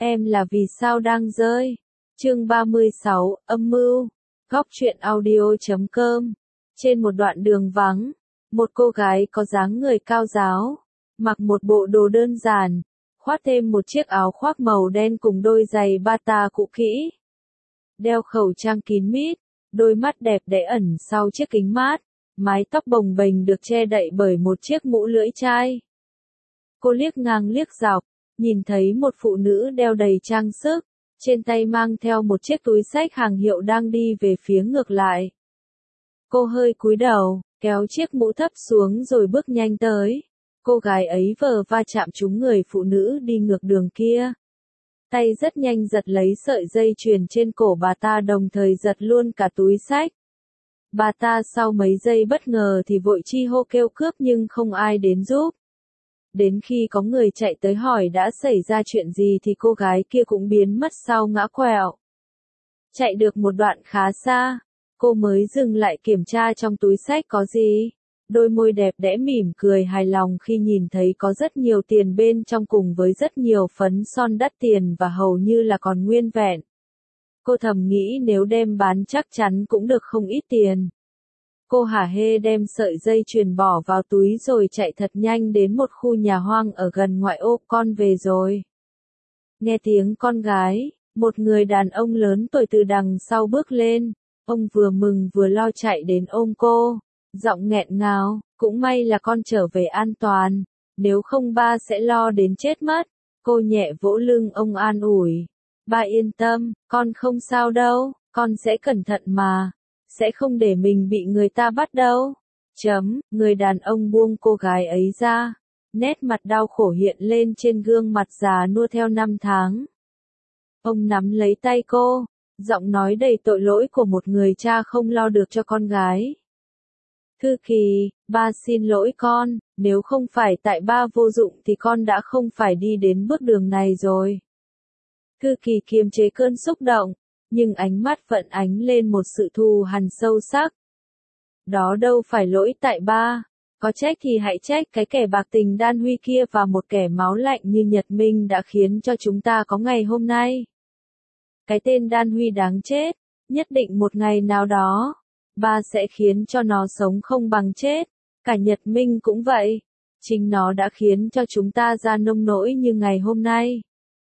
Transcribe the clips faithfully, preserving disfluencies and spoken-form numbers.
Em là vì sao đang rơi. Chương ba mươi sáu, âm mưu. Góc truyện audio chấm com. Trên một đoạn đường vắng, một cô gái có dáng người cao ráo, mặc một bộ đồ đơn giản, khoác thêm một chiếc áo khoác màu đen cùng đôi giày bata cũ kỹ. Đeo khẩu trang kín mít, đôi mắt đẹp đẽ ẩn sau chiếc kính mát, mái tóc bồng bềnh được che đậy bởi một chiếc mũ lưỡi chai. Cô liếc ngang liếc dọc, nhìn thấy một phụ nữ đeo đầy trang sức, trên tay mang theo một chiếc túi xách hàng hiệu đang đi về phía ngược lại. Cô hơi cúi đầu, kéo chiếc mũ thấp xuống rồi bước nhanh tới. Cô gái ấy vờ va chạm trúng người phụ nữ đi ngược đường kia. Tay rất nhanh giật lấy sợi dây chuyền trên cổ bà ta, đồng thời giật luôn cả túi xách. Bà ta sau mấy giây bất ngờ thì vội chi hô kêu cướp nhưng không ai đến giúp. Đến khi có người chạy tới hỏi đã xảy ra chuyện gì thì cô gái kia cũng biến mất sau ngã quẹo. Chạy được một đoạn khá xa, cô mới dừng lại kiểm tra trong túi xách có gì. Đôi môi đẹp đẽ mỉm cười hài lòng khi nhìn thấy có rất nhiều tiền bên trong cùng với rất nhiều phấn son đắt tiền và hầu như là còn nguyên vẹn. Cô thầm nghĩ nếu đem bán chắc chắn cũng được không ít tiền. Cô hả hê đem sợi dây chuyền bỏ vào túi rồi chạy thật nhanh đến một khu nhà hoang ở gần ngoại ô. Con về rồi. Nghe tiếng con gái, một người đàn ông lớn tuổi từ đằng sau bước lên. Ông vừa mừng vừa lo chạy đến ôm cô, giọng nghẹn ngào, cũng may là con trở về an toàn, nếu không ba sẽ lo đến chết mất. Cô nhẹ vỗ lưng ông an ủi. Ba yên tâm, con không sao đâu, con sẽ cẩn thận mà. Sẽ không để mình bị người ta bắt đâu. Chấm, người đàn ông buông cô gái ấy ra. Nét mặt đau khổ hiện lên trên gương mặt già nua theo năm tháng. Ông nắm lấy tay cô, giọng nói đầy tội lỗi của một người cha không lo được cho con gái. Thư Kỳ, ba xin lỗi con, nếu không phải tại ba vô dụng thì con đã không phải đi đến bước đường này rồi. Thư Kỳ kiềm chế cơn xúc động, nhưng ánh mắt vẫn ánh lên một sự thù hằn sâu sắc. Đó đâu phải lỗi tại ba, có trách thì hãy trách cái kẻ bạc tình Đan Huy kia và một kẻ máu lạnh như Nhật Minh đã khiến cho chúng ta có ngày hôm nay. Cái tên Đan Huy đáng chết, nhất định một ngày nào đó, ba sẽ khiến cho nó sống không bằng chết, cả Nhật Minh cũng vậy, chính nó đã khiến cho chúng ta ra nông nỗi như ngày hôm nay.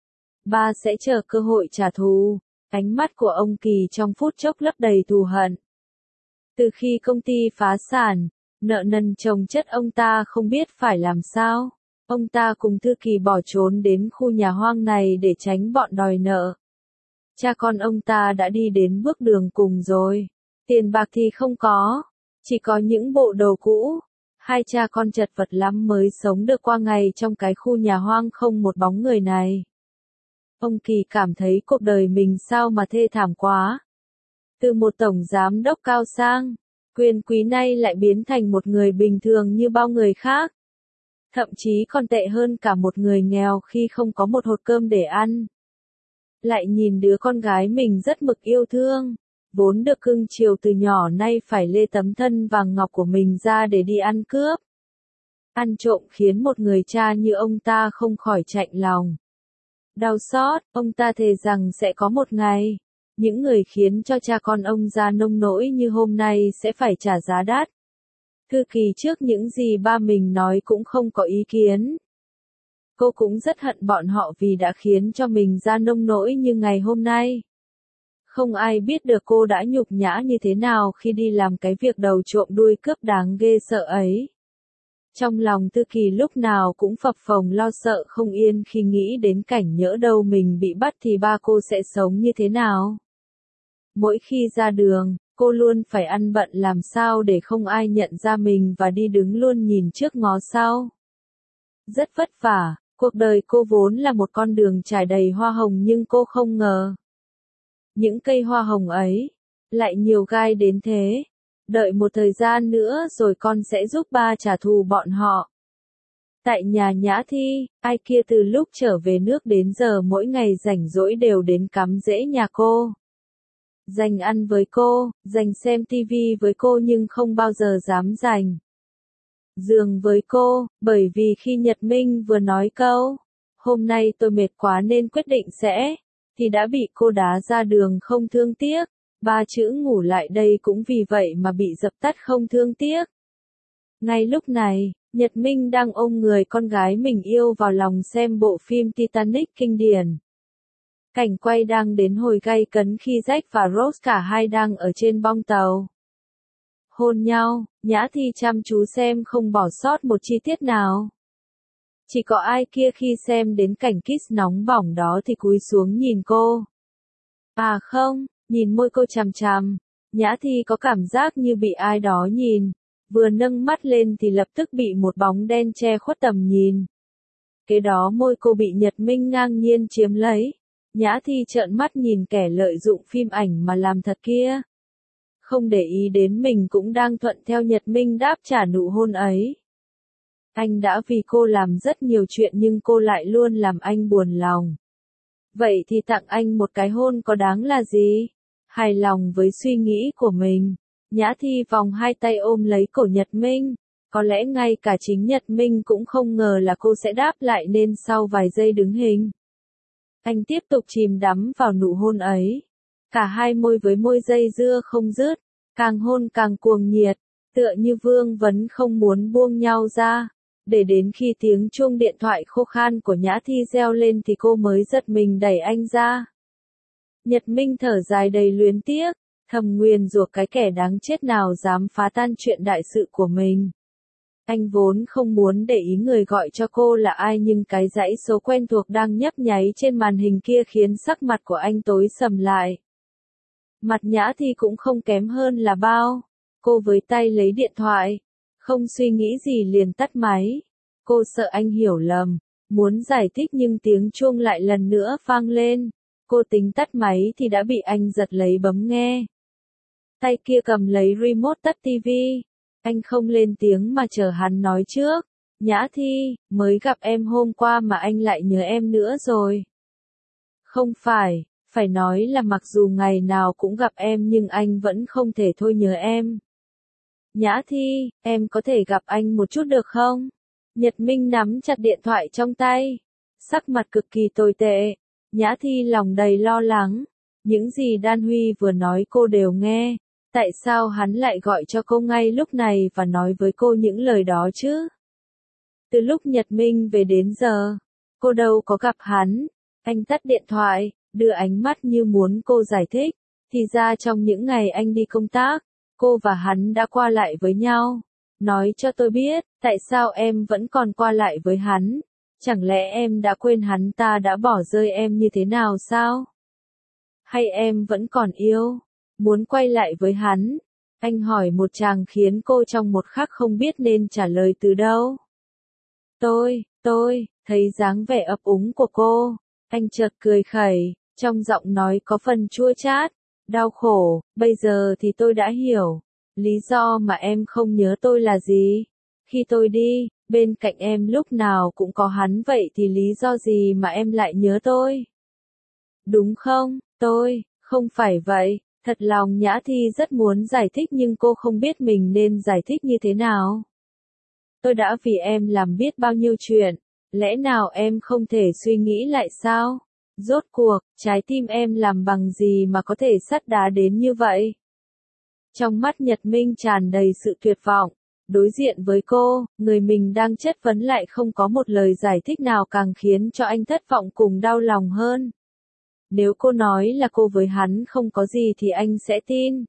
Ba sẽ chờ cơ hội trả thù. Ánh mắt của ông Kỳ trong phút chốc lấp đầy thù hận. Từ khi công ty phá sản, nợ nần chồng chất ông ta không biết phải làm sao. Ông ta cùng Thư Kỳ bỏ trốn đến khu nhà hoang này để tránh bọn đòi nợ. Cha con ông ta đã đi đến bước đường cùng rồi. Tiền bạc thì không có, chỉ có những bộ đồ cũ. Hai cha con chật vật lắm mới sống được qua ngày trong cái khu nhà hoang không một bóng người này. Ông Kỳ cảm thấy cuộc đời mình sao mà thê thảm quá. Từ một tổng giám đốc cao sang, quyền quý nay lại biến thành một người bình thường như bao người khác. Thậm chí còn tệ hơn cả một người nghèo khi không có một hột cơm để ăn. Lại nhìn đứa con gái mình rất mực yêu thương, vốn được cưng chiều từ nhỏ nay phải lê tấm thân vàng ngọc của mình ra để đi ăn cướp. Ăn trộm khiến một người cha như ông ta không khỏi chạnh lòng. Đau xót, ông ta thề rằng sẽ có một ngày, những người khiến cho cha con ông ra nông nỗi như hôm nay sẽ phải trả giá đắt. Thư Kỳ trước những gì ba mình nói cũng không có ý kiến. Cô cũng rất hận bọn họ vì đã khiến cho mình ra nông nỗi như ngày hôm nay. Không ai biết được cô đã nhục nhã như thế nào khi đi làm cái việc đầu trộm đuôi cướp đáng ghê sợ ấy. Trong lòng Thư Kỳ lúc nào cũng phập phồng lo sợ không yên khi nghĩ đến cảnh nhỡ đâu mình bị bắt thì ba cô sẽ sống như thế nào. Mỗi khi ra đường, cô luôn phải ăn bận làm sao để không ai nhận ra mình và đi đứng luôn nhìn trước ngó sau. Rất vất vả, cuộc đời cô vốn là một con đường trải đầy hoa hồng nhưng cô không ngờ. Những cây hoa hồng ấy, lại nhiều gai đến thế. Đợi một thời gian nữa rồi con sẽ giúp ba trả thù bọn họ. Tại nhà Nhã Thi, ai kia từ lúc trở về nước đến giờ mỗi ngày rảnh rỗi đều đến cắm rễ nhà cô. Dành ăn với cô, dành xem tivi với cô nhưng không bao giờ dám dành giường với cô, bởi vì khi Nhật Minh vừa nói câu, hôm nay tôi mệt quá nên quyết định sẽ, thì đã bị cô đá ra đường không thương tiếc. Ba chữ ngủ lại đây cũng vì vậy mà bị dập tắt không thương tiếc. Ngay lúc này, Nhật Minh đang ôm người con gái mình yêu vào lòng xem bộ phim Titanic kinh điển. Cảnh quay đang đến hồi gay cấn khi Jack và Rose cả hai đang ở trên bong tàu. Hôn nhau, Nhã Thi chăm chú xem không bỏ sót một chi tiết nào. Chỉ có ai kia khi xem đến cảnh kiss nóng bỏng đó thì cúi xuống nhìn cô. À không, nhìn môi cô chằm chằm, Nhã Thi có cảm giác như bị ai đó nhìn, vừa nâng mắt lên thì lập tức bị một bóng đen che khuất tầm nhìn. Kế đó môi cô bị Nhật Minh ngang nhiên chiếm lấy. Nhã Thi trợn mắt nhìn kẻ lợi dụng phim ảnh mà làm thật kia. Không để ý đến mình cũng đang thuận theo Nhật Minh đáp trả nụ hôn ấy. Anh đã vì cô làm rất nhiều chuyện nhưng cô lại luôn làm anh buồn lòng. Vậy thì tặng anh một cái hôn có đáng là gì? Hài lòng với suy nghĩ của mình, Nhã Thi vòng hai tay ôm lấy cổ Nhật Minh. Có lẽ ngay cả chính Nhật Minh cũng không ngờ là cô sẽ đáp lại nên sau vài giây đứng hình. Anh tiếp tục chìm đắm vào nụ hôn ấy. Cả hai môi với môi dây dưa không dứt, càng hôn càng cuồng nhiệt, tựa như vương vấn không muốn buông nhau ra. Để đến khi tiếng chuông điện thoại khô khan của Nhã Thi reo lên thì cô mới giật mình đẩy anh ra. Nhật Minh thở dài đầy luyến tiếc, thầm nguyền rủa cái kẻ đáng chết nào dám phá tan chuyện đại sự của mình. Anh vốn không muốn để ý người gọi cho cô là ai nhưng cái dãy số quen thuộc đang nhấp nháy trên màn hình kia khiến sắc mặt của anh tối sầm lại. Mặt Nhã Thi cũng không kém hơn là bao. Cô với tay lấy điện thoại, không suy nghĩ gì liền tắt máy. Cô sợ anh hiểu lầm, muốn giải thích nhưng tiếng chuông lại lần nữa vang lên. Cô tính tắt máy thì đã bị anh giật lấy bấm nghe. Tay kia cầm lấy remote tắt tivi. Anh không lên tiếng mà chờ hắn nói trước. Nhã Thi, mới gặp em hôm qua mà anh lại nhớ em nữa rồi. Không phải, phải nói là mặc dù ngày nào cũng gặp em nhưng anh vẫn không thể thôi nhớ em. Nhã Thi, em có thể gặp anh một chút được không? Nhật Minh nắm chặt điện thoại trong tay. Sắc mặt cực kỳ tồi tệ. Nhã Thi lòng đầy lo lắng. Những gì Đan Huy vừa nói cô đều nghe. Tại sao hắn lại gọi cho cô ngay lúc này và nói với cô những lời đó chứ? Từ lúc Nhật Minh về đến giờ, cô đâu có gặp hắn. Anh tắt điện thoại, đưa ánh mắt như muốn cô giải thích. Thì ra trong những ngày anh đi công tác, cô và hắn đã qua lại với nhau. Nói cho tôi biết, tại sao em vẫn còn qua lại với hắn? Chẳng lẽ em đã quên hắn ta đã bỏ rơi em như thế nào sao? Hay em vẫn còn yêu? Muốn quay lại với hắn? Anh hỏi một chàng khiến cô trong một khắc không biết nên trả lời từ đâu. Tôi, tôi, thấy dáng vẻ ấp úng của cô. Anh chợt cười khẩy, trong giọng nói có phần chua chát, đau khổ, bây giờ thì tôi đã hiểu. Lý do mà em không nhớ tôi là gì? Khi tôi đi, bên cạnh em lúc nào cũng có hắn vậy thì lý do gì mà em lại nhớ tôi? Đúng không, tôi, không phải vậy. Thật lòng Nhã Thi rất muốn giải thích nhưng cô không biết mình nên giải thích như thế nào. Tôi đã vì em làm biết bao nhiêu chuyện, lẽ nào em không thể suy nghĩ lại sao? Rốt cuộc, trái tim em làm bằng gì mà có thể sắt đá đến như vậy? Trong mắt Nhật Minh tràn đầy sự tuyệt vọng, đối diện với cô, người mình đang chất vấn lại không có một lời giải thích nào càng khiến cho anh thất vọng cùng đau lòng hơn. Nếu cô nói là cô với hắn không có gì thì anh sẽ tin.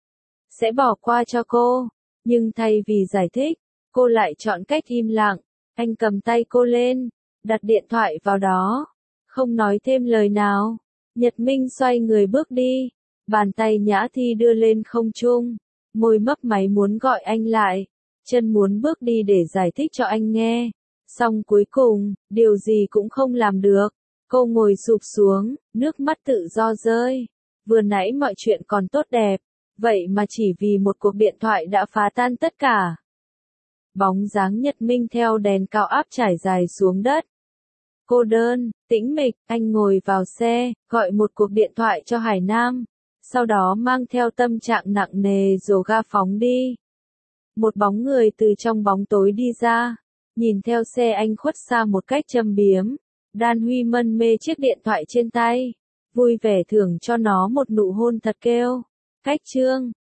Sẽ bỏ qua cho cô. Nhưng thay vì giải thích, cô lại chọn cách im lặng. Anh cầm tay cô lên, đặt điện thoại vào đó. Không nói thêm lời nào. Nhật Minh xoay người bước đi. Bàn tay Nhã Thi đưa lên không trung. Môi mấp máy muốn gọi anh lại. Chân muốn bước đi để giải thích cho anh nghe. Xong cuối cùng, điều gì cũng không làm được. Cô ngồi sụp xuống, nước mắt tự do rơi. Vừa nãy mọi chuyện còn tốt đẹp, vậy mà chỉ vì một cuộc điện thoại đã phá tan tất cả. Bóng dáng Nhật Minh theo đèn cao áp trải dài xuống đất. Cô đơn, tĩnh mịch, anh ngồi vào xe, gọi một cuộc điện thoại cho Hải Nam. Sau đó mang theo tâm trạng nặng nề dồ ga phóng đi. Một bóng người từ trong bóng tối đi ra, nhìn theo xe anh khuất xa một cách châm biếm. Đan Huy mân mê chiếc điện thoại trên tay, vui vẻ thưởng cho nó một nụ hôn thật kêu. Cách chương